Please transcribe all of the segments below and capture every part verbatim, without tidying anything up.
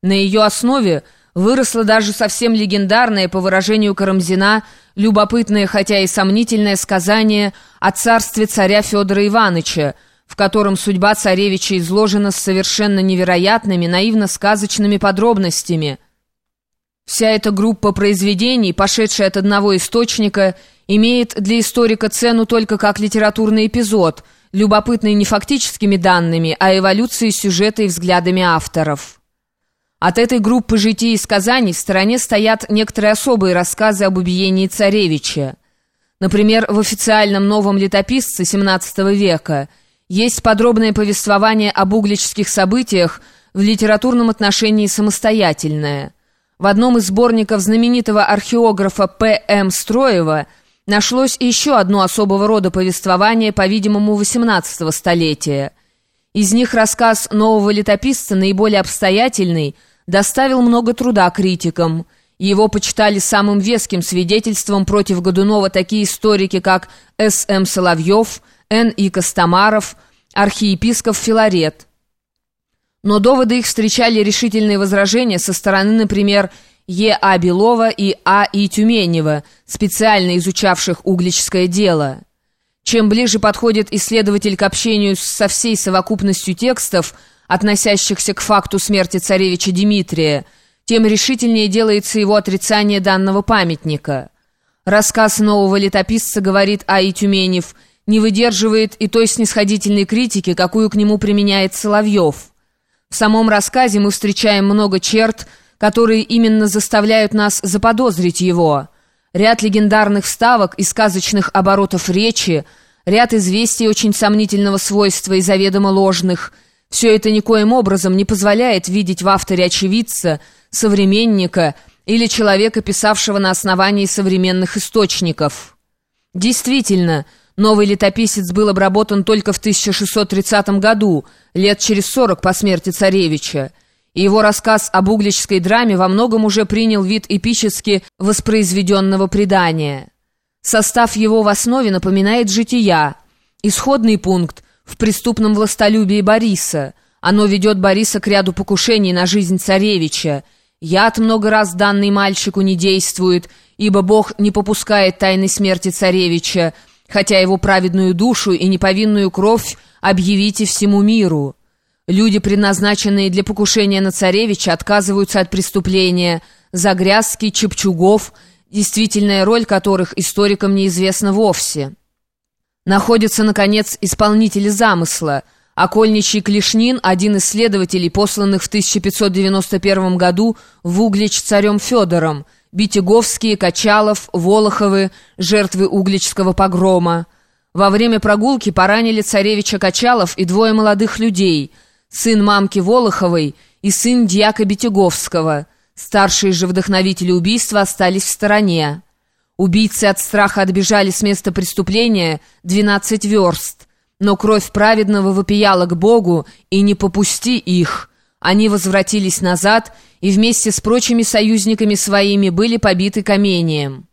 На ее основе выросло даже совсем легендарное, по выражению Карамзина, любопытное, хотя и сомнительное сказание о царстве царя Федора Ивановича, в котором судьба царевича изложена с совершенно невероятными, наивно-сказочными подробностями. Вся эта группа произведений, пошедшая от одного источника, имеет для историка цену только как литературный эпизод, любопытный не фактическими данными, а эволюцией сюжета и взглядами авторов. От этой группы житий и сказаний в стороне стоят некоторые особые рассказы об убиении царевича. Например, в официальном «Новом летописце» семнадцатого века есть подробное повествование об угличских событиях в литературном отношении самостоятельное. В одном из сборников знаменитого археографа П М Строева нашлось еще одно особого рода повествование, по-видимому, восемнадцатого столетия. Из них рассказ нового летописца, наиболее обстоятельный, доставил много труда критикам. Его почитали самым веским свидетельством против Годунова такие историки, как С М Соловьев, Н И Костомаров, архиепископ Филарет. Но доводы их встречали решительные возражения со стороны, например, Е А Белова и А И Тюменева, специально изучавших угличское дело. Чем ближе подходит исследователь к общению со всей совокупностью текстов, относящихся к факту смерти царевича Дмитрия, тем решительнее делается его отрицание данного памятника. Рассказ нового летописца, говорит А И Тюменев, не выдерживает и той снисходительной критики, какую к нему применяет Соловьев. В самом рассказе мы встречаем много черт, которые именно заставляют нас заподозрить его. Ряд легендарных вставок и сказочных оборотов речи, ряд известий очень сомнительного свойства и заведомо ложных. Все это никоим образом не позволяет видеть в авторе очевидца, современника или человека, писавшего на основании современных источников. Действительно, новый летописец был обработан только в тысяча шестьсот тридцатом году, лет через сорок по смерти царевича, и его рассказ об угличской драме во многом уже принял вид эпически воспроизведенного предания. Состав его в основе напоминает «Жития». Исходный пункт в преступном властолюбии Бориса. Оно ведет Бориса к ряду покушений на жизнь царевича. Яд, много раз данный мальчику, не действует, ибо Бог не попускает тайной смерти царевича, хотя его праведную душу и неповинную кровь объявите всему миру. Люди, предназначенные для покушения на царевича, отказываются от преступления. Загрязки, Чепчугов, действительная роль которых историкам неизвестна вовсе. Находится, наконец, исполнители замысла. Окольничий Клешнин, один из следователей, посланных в тысяча пятьсот девяносто первом году в Углич царем Федором, Битяговские, Качалов, Волоховы, жертвы угличского погрома. Во время прогулки поранили царевича Качалов и двое молодых людей, сын мамки Волоховой и сын дьяка Битяговского. Старшие же вдохновители убийства остались в стороне. Убийцы от страха отбежали с места преступления двенадцать верст, но кровь праведного вопияла к Богу, и не попусти их. Они возвратились назад и вместе с прочими союзниками своими были побиты камением.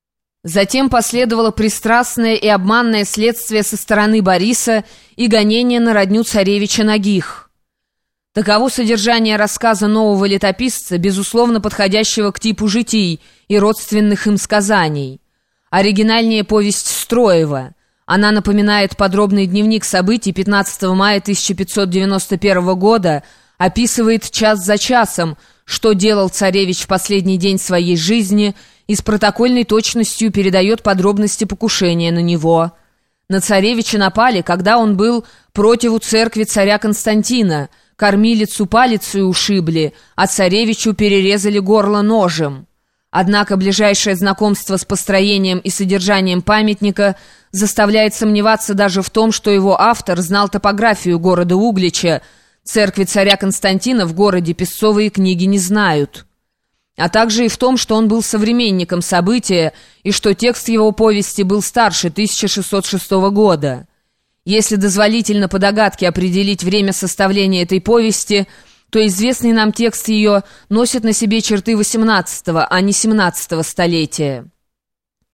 Затем последовало пристрастное и обманное следствие со стороны Бориса и гонение на родню царевича Нагих. Таково содержание рассказа нового летописца, безусловно подходящего к типу житий и родственных им сказаний. Оригинальнее повесть Строева. Она напоминает подробный дневник событий пятнадцатого мая тысяча пятьсот девяносто первого года, описывает час за часом, что делал царевич в последний день своей жизни, и с протокольной точностью передает подробности покушения на него. На царевича напали, когда он был противу церкви царя Константина, кормилицу палицей ушибли, а царевичу перерезали горло ножем. Однако ближайшее знакомство с построением и содержанием памятника заставляет сомневаться даже в том, что его автор знал топографию города Углича. Церкви царя Константина в городе песцовые книги не знают. А также и в том, что он был современником события и что текст его повести был старше тысяча шестьсот шестого года. Если дозволительно по догадке определить время составления этой повести, то известный нам текст ее носит на себе черты восемнадцатого, а не семнадцатого столетия.